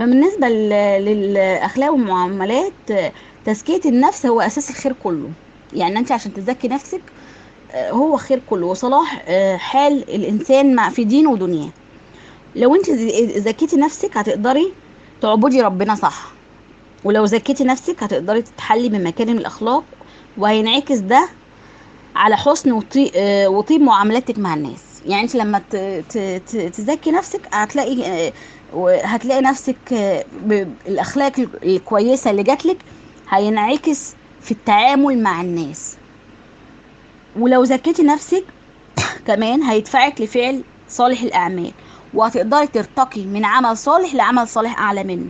فبالنسبة للأخلاق والمعاملات، تزكية النفس هو أساس الخير كله. يعني أنت عشان تزكي نفسك هو خير كله وصلاح حال الإنسان مع في دينه ودنياه. لو أنت زكيتي نفسك هتقدري تعبدي ربنا صح، ولو زكيتي نفسك هتقدري تتحلي بمكارم الأخلاق، وهينعكس ده على حسن وطيب معاملتك مع الناس. يعني انت لما تزكي نفسك هتلاقي نفسك بالاخلاق الكويسه اللي جاتلك هينعكس في التعامل مع الناس. ولو زكيتي نفسك كمان هيدفعك لفعل صالح الاعمال، وهتقدري ترتقي من عمل صالح لعمل صالح اعلى منه.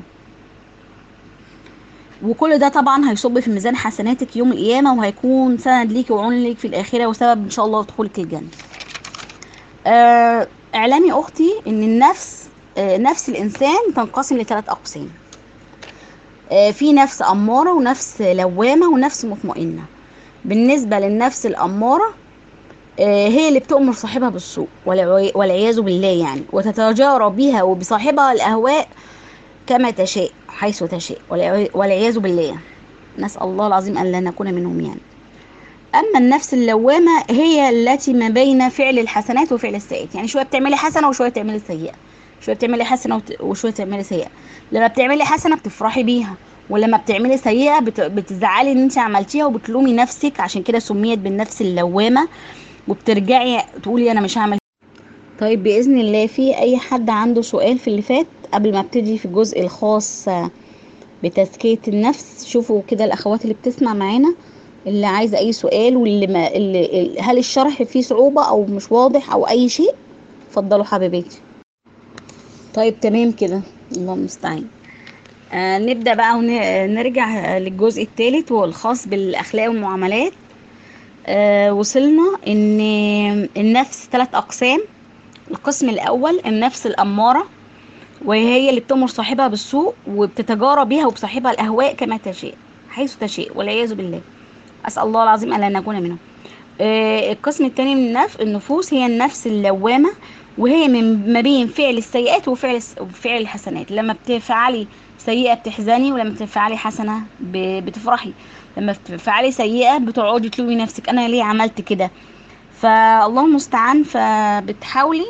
وكل ده طبعا هيصب في ميزان حسناتك يوم القيامه، وهيكون سند ليك وعون ليك في الاخره، وسبب ان شاء الله دخولك الجنه. اعلامي اختي ان النفس، نفس الانسان تنقسم لثلاث اقسام. في نفس اماره، ونفس لوامه، ونفس مطمئنه. بالنسبه للنفس الاماره، هي اللي بتؤمر صاحبها بالسوء والعياذ بالله، يعني وتتجارى بها وبصاحبها الاهواء كما تشاء حيث تشاء والعياذ بالله. نسال الله العظيم ان لا نكون منهم يعني. اما النفس اللوامه هي التي ما بين فعل الحسنات وفعل السيئات، يعني شويه بتعملي حسنه وشويه تعملي سيئه، شويه بتعملي حسنه وشويه تعملي سيئه. لما بتعملي حسنه بتفرحي بيها، ولما بتعملي سيئه بتزعلي ان انت عملتيها وبتلومي نفسك، عشان كده سميت بالنفس اللوامه، وبترجعي تقولي انا مش هعمل. طيب باذن الله، في اي حد عنده سؤال في اللي فات قبل ما ابتدي في الجزء الخاص بتزكية النفس؟ شوفوا كده الأخوات اللي بتسمع معانا اللي عايزة أي سؤال، واللي ما هل الشرح فيه صعوبة أو مش واضح أو أي شيء، اتفضلوا حبيبتي. طيب تمام كده، الله المستعان. نبدأ بقى ونرجع للجزء الثالث وهو الخاص بالأخلاق والمعاملات. وصلنا إن النفس ثلاث أقسام. القسم الأول النفس الأمارة، وهي اللي بتأمر صاحبها بالسوء وبتتجارى بها وبصاحبها الأهواء كما تشاء حيث تشاء والعياذ بالله. أسأل الله العظيم ألا نكون منهم. القسم الثاني من النفوس هي النفس اللوامة، وهي من ما بين فعل السيئات وفعل الحسنات. لما بتفعلي سيئة بتحزني، ولما بتفعلي حسنة بتفرحي. لما بتفعلي سيئة بتقعدي تلومي نفسك أنا ليه عملت كده. فالله المستعان، فبتحاولي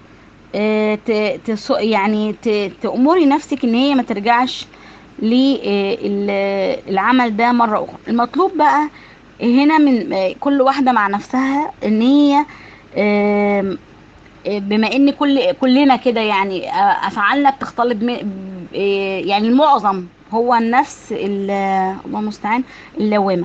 يعني تأمري نفسك ان هي ما ترجعش للعمل ده مرة اخرى. المطلوب بقى هنا من كل واحدة مع نفسها ان هي بما ان كلنا كده يعني افعالنا بتختلط يعني المعظم هو النفس الله المستعان اللوامة.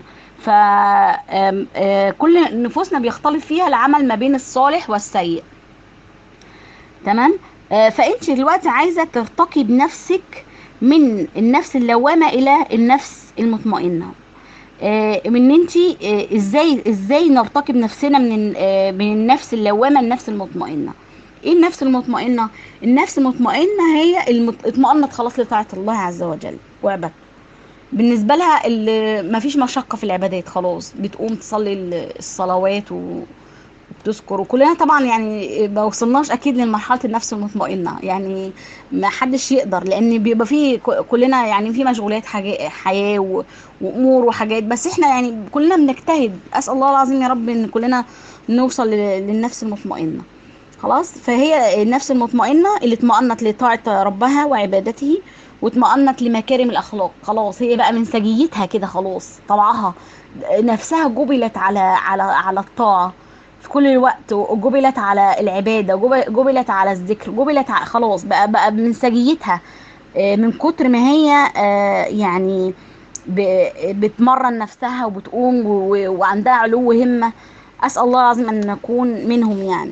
فكل نفوسنا بيختلط فيها العمل ما بين الصالح والسيء. تمام. فانت دلوقتي عايزه ترتقي بنفسك من النفس اللوامه الى النفس المطمئنه. من انت ازاي نرتقي بنفسنا من النفس اللوامه للنفس المطمئنه. ايه النفس المطمئنه؟ النفس المطمئنه هي اطمأنت خلاص لطاعه الله عز وجل وعبادته. بالنسبه لها مفيش مشقه في العبادات، خلاص بتقوم تصلي الصلوات بتذكر. وكلنا طبعا يعني ما وصلناش اكيد لمرحله النفس المطمئنه، يعني ما حدش يقدر، لان بيبقى فيه كلنا يعني في مشغولات حياه وامور وحاجات، بس احنا يعني كلنا بنجتهد. اسال الله العظيم يا رب ان كلنا نوصل للنفس المطمئنه. خلاص، فهي النفس المطمئنه اللي اطمأنت لطاعه ربها وعبادته، واطمأنت لمكارم الاخلاق. خلاص هي بقى من سجيتها كده، خلاص طبعها نفسها جبلت على الطاعه في كل الوقت، وجبلت على العبادة، جبلت على الذكر، خلاص بقى من سجيتها. من كتر ما هي يعني بتمرن نفسها وبتقوم وعندها علو همة. أسأل الله العظيم أن نكون منهم يعني.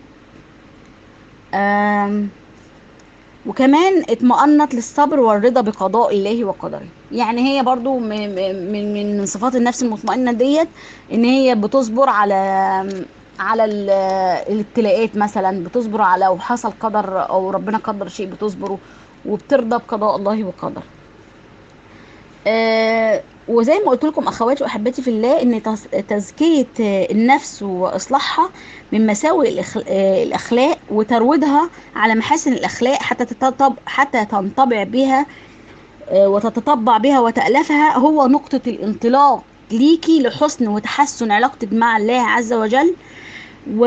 وكمان اطمأنت للصبر والرضا بقضاء الله وقدره. يعني هي برضو من صفات النفس المطمئنة ديت ان هي بتصبر على الابتلاءات، مثلا بتصبر على لو حصل قدر او ربنا قدر شيء بتصبره، وبترضى بقضاء الله وقدره. وزي ما قلت لكم اخواتي واحبتي في الله ان تزكية النفس واصلاحها من مساوئ الأخلاق وترويضها على محاسن الأخلاق حتى تنطبع بها وتتطبع بها وتألفها، هو نقطة الانطلاق ليكي لحسن وتحسن علاقتك مع الله عز وجل، و...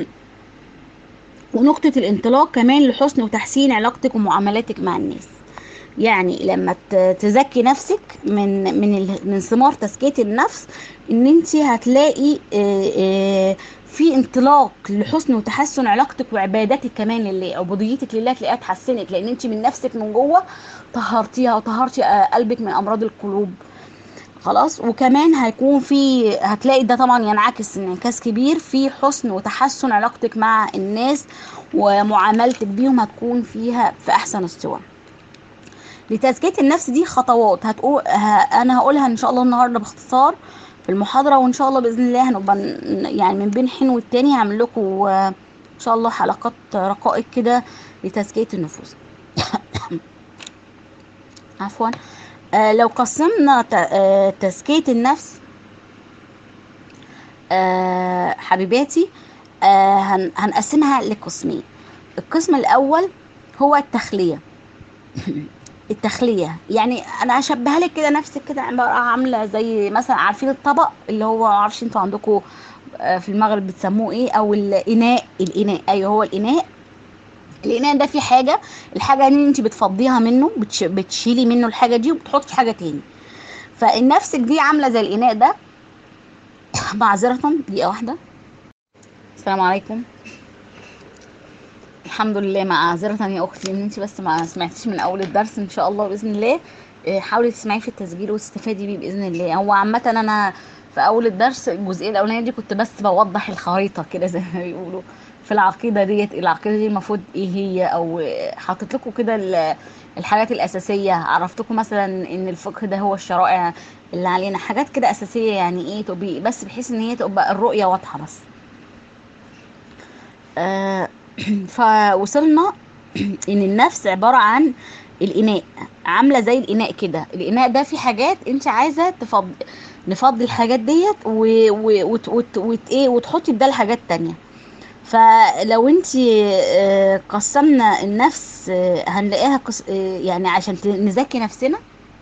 ونقطة الانطلاق كمان لحسن وتحسين علاقتك ومعاملاتك مع الناس. يعني لما تزكي نفسك من ثمار تزكية النفس، ان انت هتلاقي في انطلاق لحسن وتحسن علاقتك وعباداتك كمان لله، عبوديتك لله تلاقيها اتحسنت، لان انت من نفسك من جوه طهرتيها وطهرتي قلبك من امراض القلوب. خلاص. وكمان هتلاقي ده طبعا ينعكس انعكاس كبير في حسن وتحسن علاقتك مع الناس، ومعاملتك بيهم هتكون فيها في احسن الصور. لتزكية النفس دي خطوات انا هقولها ان شاء الله النهارده باختصار في المحاضرة، وان شاء الله باذن الله هنبقى يعني من بين حين والتاني هعمل لكم ان شاء الله حلقات رقائق كده لتزكية النفوس. عفوا. لو قسمنا تزكية النفس حبيباتي، هنقسمها لقسمين. القسم الاول هو التخلية. التخلية يعني انا هشبهها لك كده، نفسك كده عامله زي مثلا عارفين الطبق اللي هو معرفش انتوا عندكم في المغرب بتسموه ايه، او الاناء. ايوه هو الاناء ده فيه حاجه، الحاجه دي انت بتفضيها منه، بتشيلي منه الحاجه دي وبتحطي في حاجه تاني. فالنفسك دي عامله زي الاناء ده. معذره دقيقه واحده. السلام عليكم. الحمد لله. معذره يا اختي ان انت بس ما سمعتيش من اول الدرس. ان شاء الله باذن الله حاولي تسمعيه في التسجيل وتستفادي بيه باذن الله. هو عامه انا في اول الدرس الجزئيه الاولانيه دي كنت بس بوضح الخريطه كده زي ما بيقولوا في العقيده ديت. العقيده دي المفروض ايه هي، او حاطط لكم كده الحاجات الاساسيه. عرفتكم مثلا ان الفقه ده هو الشرائع اللي علينا، حاجات كده اساسيه يعني ايه تبقى بس بحيث ان هي تبقى الرؤيه واضحه بس. فوصلنا ان النفس عبارة عن الاناء، عاملة زي الاناء كده. الاناء ده فيه حاجات انت عايزة نفضي الحاجات ديت وتحطي بدال حاجات تانية. فلو انت قسمنا النفس هنلاقيها يعني عشان نزكي نفسنا،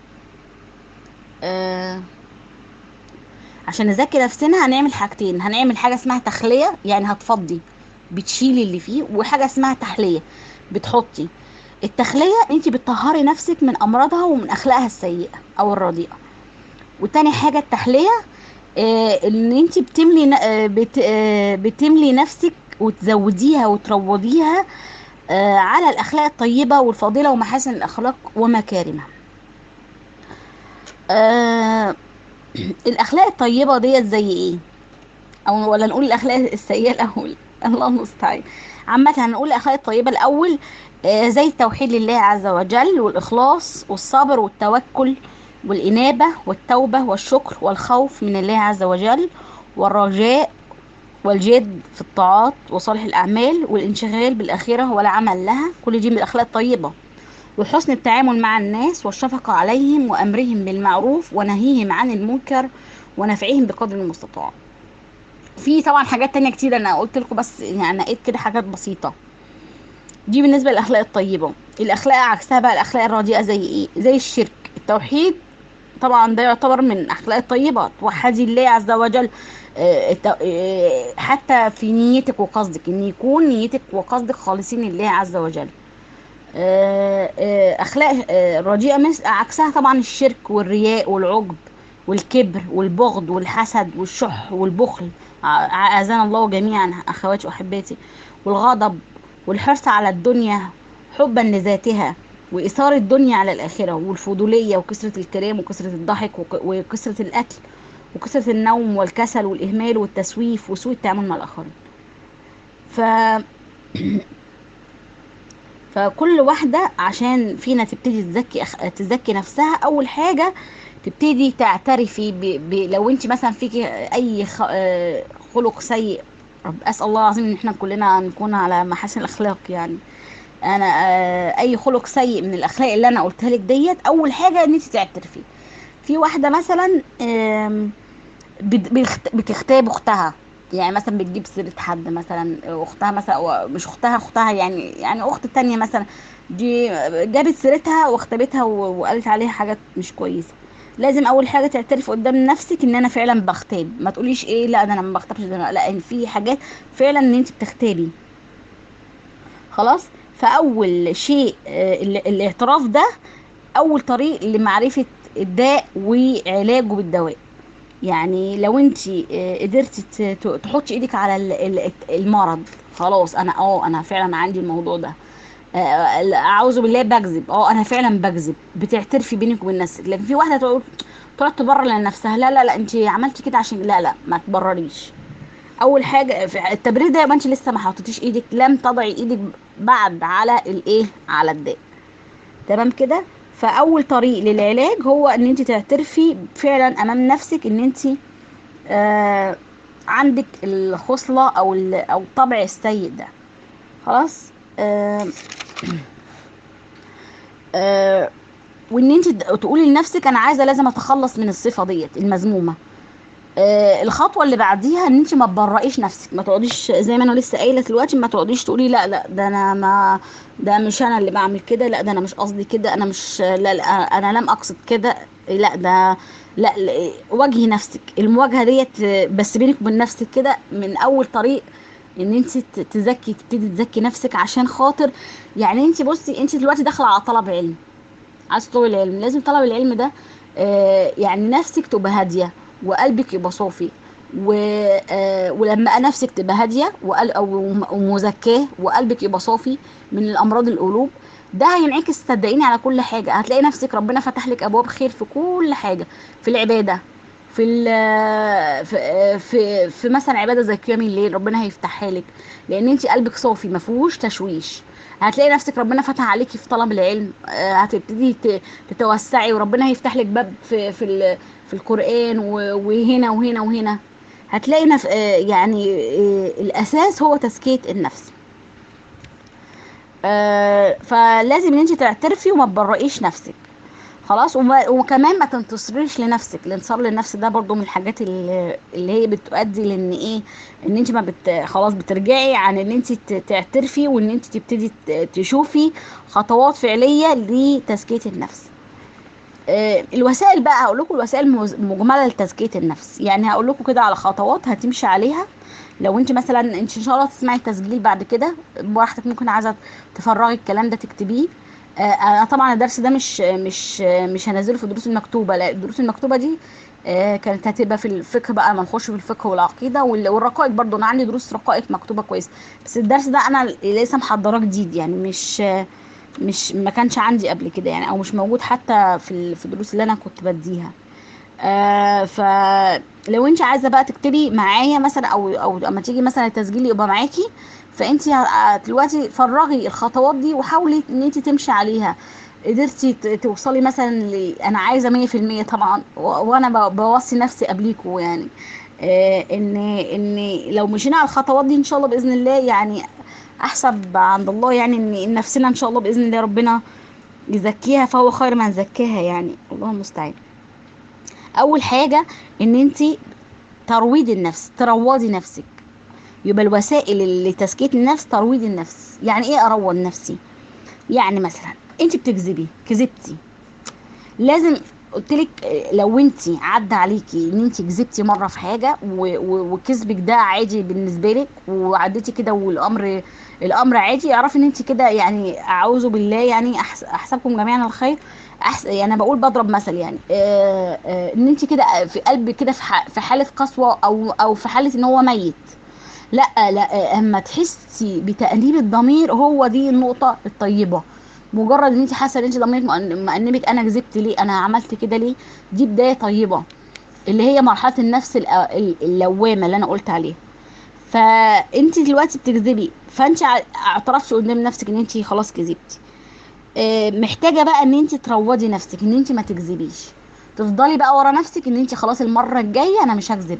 عشان نزكي نفسنا هنعمل حاجتين. هنعمل حاجة اسمها تخلية، يعني هتفضي بتشيلي اللي فيه، وحاجة اسمها تحلية بتحطي. التخلية انت بتطهري نفسك من امراضها ومن اخلاقها السيئة او الرديئة. وتاني حاجة التحلية ان انت بتملي نفسك وتزوديها وتروضيها على الاخلاق الطيبة والفاضلة ومحاسن الاخلاق ومكارمها. الاخلاق الطيبة ديت زي ايه، او ولا نقول الاخلاق السيئة الاول؟ الله المستعان. عامة هنقول الاخلاق الطيبة الاول، زي التوحيد لله عز وجل، والإخلاص والصبر والتوكل والإنابة والتوبة والشكر والخوف من الله عز وجل والرجاء والجد في الطاعات وصالح الأعمال والانشغال بالآخرة والعمل لها. كل دي من الأخلاق الطيبة. وحسن التعامل مع الناس والشفقة عليهم وأمرهم بالمعروف ونهيهم عن المنكر ونفعهم بقدر المستطاع. في طبعا حاجات تانية كتير أنا قلت لكم، بس يعني نقيت كده حاجات بسيطة. دي بالنسبة للأخلاق الطيبة. الأخلاق عكسها بقى الأخلاق الرديئة زي إيه؟ زي الشرك. التوحيد طبعا ده يعتبر من الأخلاق الطيبة، توحدي الله عز وجل حتى في نيتك وقصدك، إن يكون نيتك وقصدك خالصين لله عز وجل. أخلاق رديئة عكسها طبعا الشرك والرياء والعجب والكبر والبغض والحسد والشح والبخل، أعاذنا الله جميعا أخواتي وأحباتي، والغضب والحرص على الدنيا حبا لذاتها وإثارة الدنيا على الآخرة، والفضولية وكثرة الكلام وكثرة الضحك وكثرة الأكل وكثرة النوم والكسل والإهمال والتسويف وسوء التعامل مع الآخرين. فكل واحدة عشان فينا تبتدي تزكي نفسها، أول حاجة تبتدي تعترفي لو انت مثلا فيكي أي خلق سيء. أسأل الله العظيم إن احنا كلنا نكون على محاسن الأخلاق. يعني أنا أي خلق سيء من الأخلاق اللي أنا قلتها لك ديت، أول حاجة إن انت تعترفي. في واحدة مثلا بتغتاب أختها، يعني مثلا بتجيب سيرة حد، مثلا اختها مثلا، أو مش اختها يعني اخت تانية مثلا، دي جابت سيرتها واختبتها وقالت عليها حاجات مش كويسة. لازم اول حاجة تعترف قدام نفسك ان انا فعلا بغتاب. ما تقوليش ايه لا ده انا ما بغتابش، ده لا، ان في حاجات فعلا ان انت بتغتابي. خلاص. فاول شيء الاعتراف ده اول طريق لمعرفة الداء وعلاجه بالدواء. يعني لو انت قدرتي تحطي ايدك على المرض، خلاص انا فعلا عندي الموضوع ده، اعوذ بالله بكذب، انا فعلا بكذب، بتعترفي بينك وبين نفسك. لكن في واحده تقعد تبرر لنفسها، لا لا لا انت عملتي كده عشان، لا لا ما تبرريش. اول حاجه في التبرير ده يبقى انت لسه ما حطيتيش ايدك، لم تضعي ايدك بعد على الايه، على الداء. تمام كده. فاول طريق للعلاج هو ان انت تعترفي فعلا امام نفسك ان انت آه عندك الخصلة او الطبع السيء ده. خلاص. آه آه وان انت تقولي لنفسك انا عايزه لازم اتخلص من الصفه ديت المذمومه. الخطوه اللي بعديها ان انت ما تبرئيش نفسك، ما تقعديش زي ما انا لسه قايله دلوقتي، ما تقعديش تقولي لا لا ده انا ما، ده مش انا اللي بعمل كده، لا ده انا مش قصدي كده، انا مش، لا لا انا لم اقصد كده، لا ده، لا, لا. واجهي نفسك المواجهه ديت، بس بينك وبين نفسك كده من اول طريق ان انت تبتدي تزكي نفسك عشان خاطر. يعني انت بصي، انت دلوقتي داخله على طلب علم، عايز تطلب العلم، لازم طلب العلم ده يعني نفسك تبقى هادية وقلبك يبقى صافي، ولما نفسك تبقى هادية ومزكاه وقلبك يبقى صافي من الأمراض القلوب، ده هينعكس صدقيني على كل حاجة. هتلاقي نفسك ربنا فتح لك أبواب خير في كل حاجة، في العبادة، في في مثلا عبادة زي قيام الليل ربنا هيفتحها لك، لأن انت قلبك صافي ما فيهوش تشويش. هتلاقي نفسك ربنا فتح عليكي في طلب العلم، هتبتدي تتوسعي وربنا هيفتح لك باب في القرآن وهنا وهنا وهنا. هتلاقي يعني الأساس هو تزكية النفس. فلازم ان انت تعترفي وما تبرئيش نفسك. خلاص. وكمان ما تنتصريش لنفسك. الانتصار للنفس ده برضو من الحاجات اللي هي بتؤدي لان ايه، ان انت ما خلاص بترجعي عن ان انت تعترفي وان انت تبتدي تشوفي خطوات فعلية لتزكية النفس. الوسائل بقى هقول لكم الوسائل مجمله لتزكيه النفس. يعني هقول لكم كده على خطوات هتمشي عليها. لو انت مثلا، انت ان شاء الله تسمعي التسجيل بعد كده براحتك، ممكن عايزه تفرغي الكلام ده تكتبيه. انا طبعا الدرس ده مش هنزله في الدروس المكتوبه، لا الدروس المكتوبه دي كانت هتبقى في الفقه بقى، ما نخش في الفقه والعقيده والرقائق. برضو انا عندي دروس رقائق مكتوبه كويس، بس الدرس ده انا لسه محضراه جديد، يعني مش ما كانش عندي قبل كده يعني، او مش موجود حتى في الدروس اللي انا كنت بديها. فلو انت عايزه بقى تكتبي معايا مثلا، او اما تيجي مثلا التسجيل يبقى معاكي، فانت دلوقتي فرغي الخطوات دي وحاولي ان انت تمشي عليها. قدرتي توصلي مثلا انا عايزه 100% طبعا، وانا بوصي نفسي قبليكوا يعني. ان لو مشينا على الخطوات دي ان شاء الله باذن الله، يعني احسب عند الله، يعني ان نفسنا ان شاء الله باذن الله ربنا يزكيها، فهو خير من زكاها، يعني الله المستعان. اول حاجه ان انت ترويض النفس، تروضي نفسك. يبقى الوسائل لتزكيه النفس ترويض النفس. يعني ايه اروض نفسي؟ يعني مثلا انت كذبتي، لازم قلت لك لو انت عدى عليكي ان انت كذبتي مره في حاجه وكذبك ده عادي بالنسبه لك وعديتي كده الامر عادي، اعرفي ان انت كده يعني اعوذ بالله، يعني احسبكم جميعا الخير. يعني انا بقول بضرب مثل، يعني ان انت كده في قلبك كده في حاله قسوه او في حاله ان هو ميت. لا لا، اما تحسي بتأنيب الضمير هو دي النقطة الطيبة. مجرد ان انت حاسه ان انت ضميرك مأنبك، انا كذبت ليه، انا عملت كده ليه، دي بداية طيبة، اللي هي مرحلة النفس اللوامة اللي انا قلت عليها. فانت دلوقتي بتكذبي، فانت اعترفتي قدام نفسك ان انت خلاص كذبتي. محتاجة بقى ان انت تروضي نفسك ان انت ما تكذبيش، تفضلي بقى ورا نفسك ان انت خلاص المرة الجاية انا مش هكذب.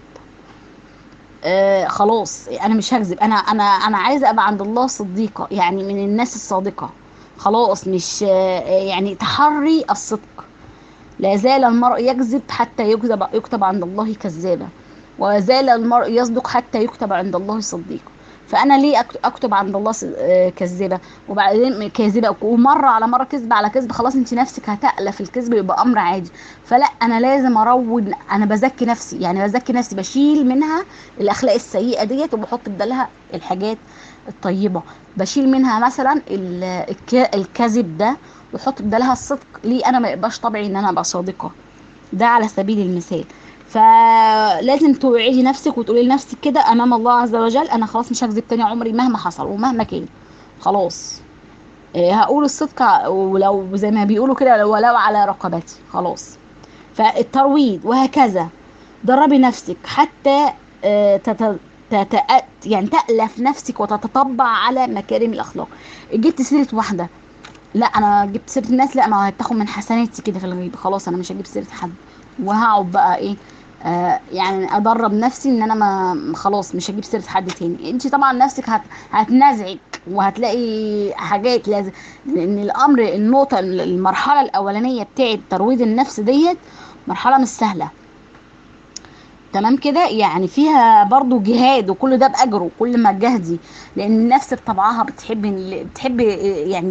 خلاص انا مش هكذب، انا عايزه ابقى عند الله صديقه، يعني من الناس الصادقه. خلاص مش يعني تحري الصدق. لا زال المرء يكذب حتى يكتب عند الله كذابا. وزال المرء يصدق حتى يكتب عند الله صديقا. فانا ليه اكتب عند الله كذبه، وبعدين كاذبه، ومره على مره كذب على كذب، خلاص انت نفسك هتألف الكذب، يبقى امر عادي. فلا، انا لازم اروض، انا بزكي نفسي، يعني بزكي نفسي، بشيل منها الاخلاق السيئه ديت وبحط بدلها الحاجات الطيبه. بشيل منها مثلا الكذب ده، وحط بدلها الصدق. ليه انا ما يبقاش طبيعي ان انا ابقى صادقه؟ ده على سبيل المثال. فلازم توعدي نفسك وتقولي لنفسك كده امام الله عز وجل: انا خلاص مش هكذب تاني عمري مهما حصل ومهما كان. خلاص، هقول الصدق ولو زي ما بيقولوا كده ولو على رقبتي. خلاص. فالترويض وهكذا. دربي نفسك حتى آه، تت... يعني تألف نفسك وتتطبع على مكارم الأخلاق. جبت سيرة واحدة، لا انا جبت سيره الناس، لا ما هتاخد من حسناتي كده في الغيبه، خلاص انا مش هجيب سيره حد. وهقعد بقى ايه، يعني ادرب نفسي ان انا ما خلاص مش هجيب سيره حد تاني. انت طبعا نفسك هتنازعك وهتلاقي حاجات لازم، لان النقطه المرحله الاولانيه بتاعه ترويض النفس ديت مرحله مش سهله. تمام كده، يعني فيها برضو جهاد، وكل ده باجره كل ما تجهدي. لان النفس بطبعها بتحب يعني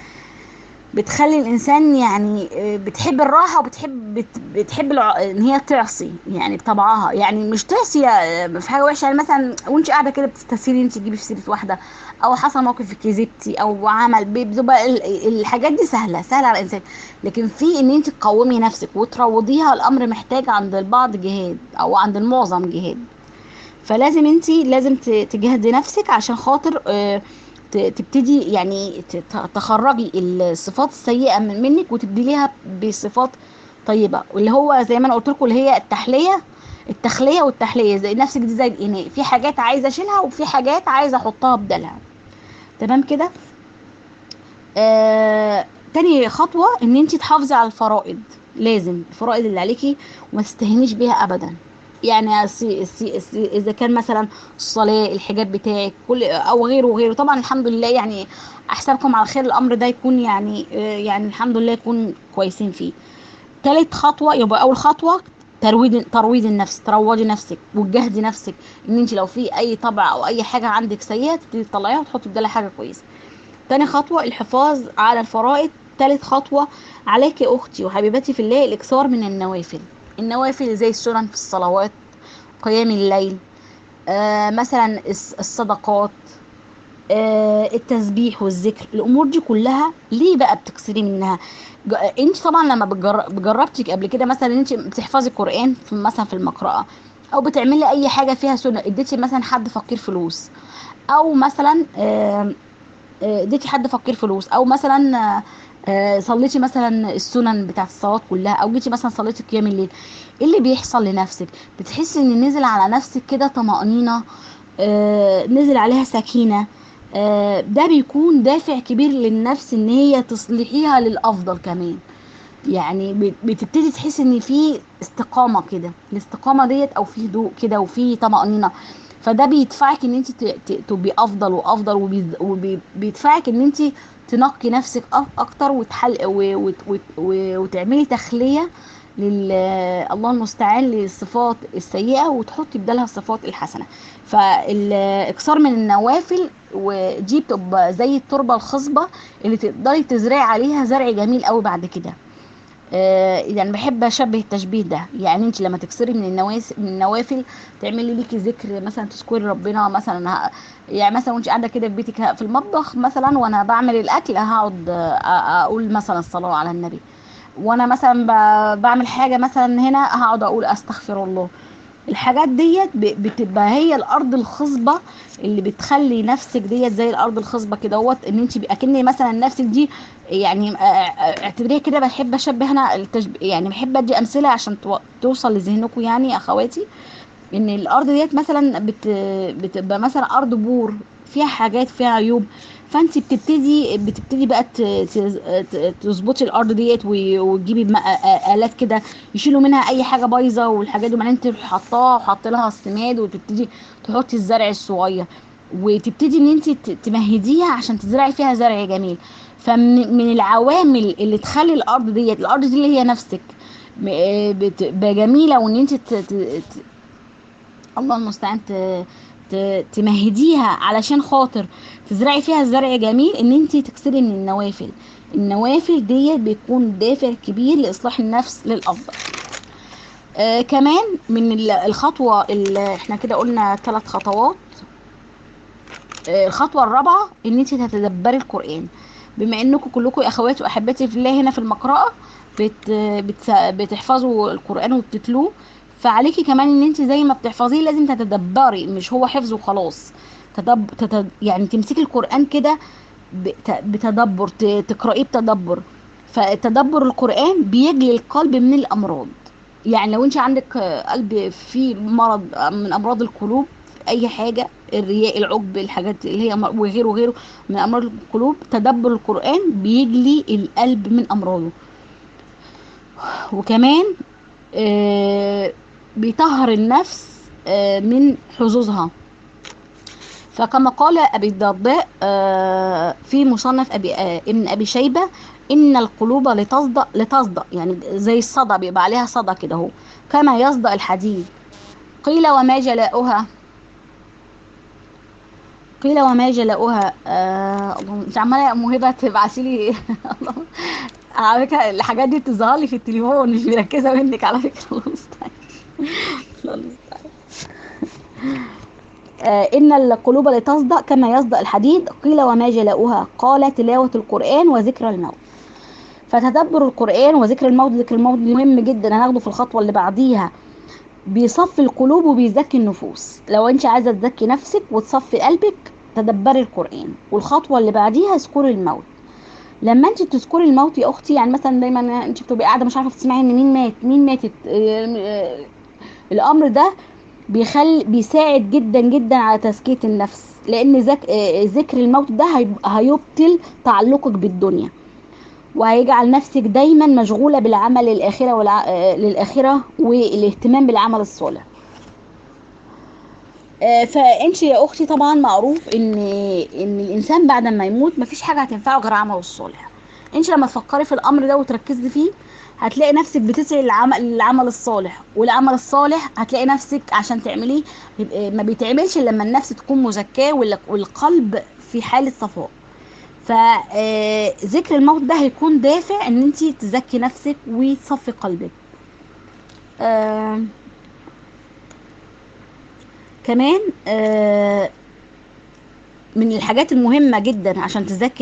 بتخلي الانسان يعني بتحب الراحه، وبتحب بتحب ان هي تعصي يعني بطبعها. يعني مش تعصي في حاجه وحشه، يعني مثلا وانت قاعده كده بتستسيري انت تجيبي في سيره واحده، او حصل موقف كذبتي او عمل، بتبقى الحاجات دي سهله على الانسان. لكن في ان انت تقومي نفسك وتروضيها، الامر محتاج عند البعض جهاد، او عند المعظم جهاد. فلازم انت لازم تجهدي نفسك عشان خاطر تبتدي يعني تخرجي الصفات السيئة منك وتبدليها بصفات طيبة، واللي هو زي ما انا قلت لكم اللي هي التخلية والتحلية. زي نفسك دي زي الإناء، في حاجات عايزة اشيلها وفي حاجات عايزة احطها بدلها. تمام كده. تاني خطوة ان انت تحافظي على الفرائض. لازم الفرائض اللي عليكي وما تستهينيش بيها ابدا. يعني اذا كان مثلا الصلاة، الحجاب بتاعك، كل او غيره وغيره، طبعا الحمد لله يعني احسبكم على خير، الامر ده يكون يعني يعني الحمد لله يكون كويسين فيه. تالت خطوة، يبقى اول خطوة ترويض النفس، تروضي نفسك وتجهدي نفسك ان انت لو في اي طبع او اي حاجة عندك سيئة تبتدي تطلعيها وتحطي بدالها حاجة كويسة. تاني خطوة الحفاظ على الفرائض. تالت خطوة عليك يا أختي وحبيبتي في الله الإكثار من النوافل. النوافل زي السنن في الصلوات، قيام الليل، مثلا الصدقات، التسبيح والذكر. الأمور دي كلها ليه بقى بتكسري منها؟ انت طبعا لما جربتي قبل كده مثلا انت بتحفظي القرآن في مثلا في المقرأة، او بتعملي اي حاجة فيها سنة، اديتي مثلا حد فقير فلوس، او مثلا اديتي حد فقير فلوس، او مثلا صليتي مثلا السنن بتاعت الصلاه كلها، او جيتي مثلا صليتي قيام الليل. ايه اللي بيحصل لنفسك؟ بتحسي ان نزل على نفسك كده طمأنينة، نزل عليها سكينة. ده بيكون دافع كبير للنفس ان هي تصلحيها للافضل كمان. يعني بتبتدي تحس ان في استقامه كده، الاستقامه ديت او في هدوء كده وفي طمأنينة. فده بيدفعك ان انت تبقي افضل وافضل، وبيدفعك ان انت تنقي نفسك اكتر وتحل وتعملي تخلية الله المستعان للصفات السيئة وتحطي بدالها الصفات الحسنة. فالاكثار من النوافل، ودي بتبقى زي التربة الخصبة اللي تقدري تزرعي عليها زرع جميل قوي بعد كده. يعني بحب اشبه التشبيه ده. يعني انت لما تكسري من النوافل، تعملي ليكي ذكر مثلا، تذكري ربنا مثلا، يعني مثلا وانت قاعده كده في بيتك في المطبخ مثلا وانا بعمل الاكل، هقعد اقول مثلا الصلاه على النبي. وانا مثلا بعمل حاجه مثلا هنا هقعد اقول استغفر الله. الحاجات ديت بتبقى هي الارض الخصبه اللي بتخلي نفسك ديت زي الارض الخصبه كده هوت، ان انت اكن مثلا نفسك دي يعني اعتبريها كده. بحب اشبه انا يعني بحب ادي امثله عشان توصل لذهنكم يعني اخواتي. ان الارض ديت مثلا بتبقى مثلا ارض بور، فيها حاجات، فيها عيوب. فانت بتبتدي بقى تظبطي الارض ديت وتجيبي الات كده يشيلوا منها اي حاجه بايظه والحاجات دي، وبعدين تروحي حطاها وحط لها السماد وتبتدي تحطي الزرع الصغير، وتبتدي ان انت تمهديها عشان تزرعي فيها زرع جميل. فمن العوامل اللي تخلي الارض دي اللي هي نفسك بتبقى جميله، وان انت الله المستعان تمهديها علشان خاطر تزرعي فيها زرع جميل، ان انت تكسري من النوافل. النوافل ديت بيكون دافع كبير لاصلاح النفس للافضل. كمان من الخطوه اللي احنا كده قلنا 3 خطوات. الخطوه الرابعه ان انت تتدبري القران. بما انكم كلكم اخواتي واحبتي في الله هنا في المقرأة بتحفظوا القرآن وبتتلوه، فعليكي كمان ان انت زي ما بتحفظيه لازم تتدبري، مش هو حفظ وخلاص. يعني تمسكي القرآن كده بتدبر، تقرأيه بتدبر. فتدبر القرآن بيجلي القلب من الأمراض. يعني لو انت عندك قلب فيه مرض من أمراض القلوب، أي حاجة، الرياء، العجب، الحاجات اللي هي وغيره وغيره من أمراض القلوب، تدبر القرآن بيجلي القلب من أمراضه. وكمان بيطهر النفس من حظوظها. فكما قال أبي الدرداء في مصنف ابن أبي شيبة: إن القلوب لتصدأ يعني زي الصدى، بيبقى عليها صدى كده اهو، كما يصدأ الحديد. قيل وما جلاؤها؟ قيل وما جلاؤها؟ الله، انت عماله يا موهبه تبعتي لي الله. على فكره الحاجات دي بتظهر لي في التليفون، مش مركزه منك على فكره. الله المستعان. الله المستعان. إن القلوب لتصدأ كما يصدأ الحديد. قيل وما جلاؤها؟ قال تلاوة القرآن وذكر الموت. فتدبر القرآن وذكر الموت، ذكر الموت مهم جدا، هناخده في الخطوة اللي بعديها. بيصفي القلوب وبيزكي النفوس. لو انت عايزة تزكي نفسك وتصفي قلبك، تدبري القرآن. والخطوة اللي بعديها اذكري الموت. لما انت تذكري الموت يا اختي، يعني مثلا دايما انت بتبقي قاعده مش عارفه تسمعي ان مين مات مين ماتت، الامر ده بيساعد جدا جدا على تزكية النفس، لان ذكر الموت ده هيبطل تعلقك بالدنيا، وهيجعل نفسك دايما مشغولة بالعمل للآخرة والاهتمام بالعمل الصالح. فانت يا اختي طبعا معروف ان الانسان بعد ما يموت مفيش حاجه هتنفعه غير عمله الصالح. انت لما تفكري في الامر ده وتركزي فيه، هتلاقي نفسك بتسعي للعمل الصالح. والعمل الصالح هتلاقي نفسك عشان تعمليه ما بيتعملش إلا لما النفس تكون مزكاه والقلب في حاله صفاء. فذكر الموت ده هيكون دافع ان انت تزكي نفسك وتصفي قلبك. آه كمان من الحاجات المهمة جدا عشان تزكي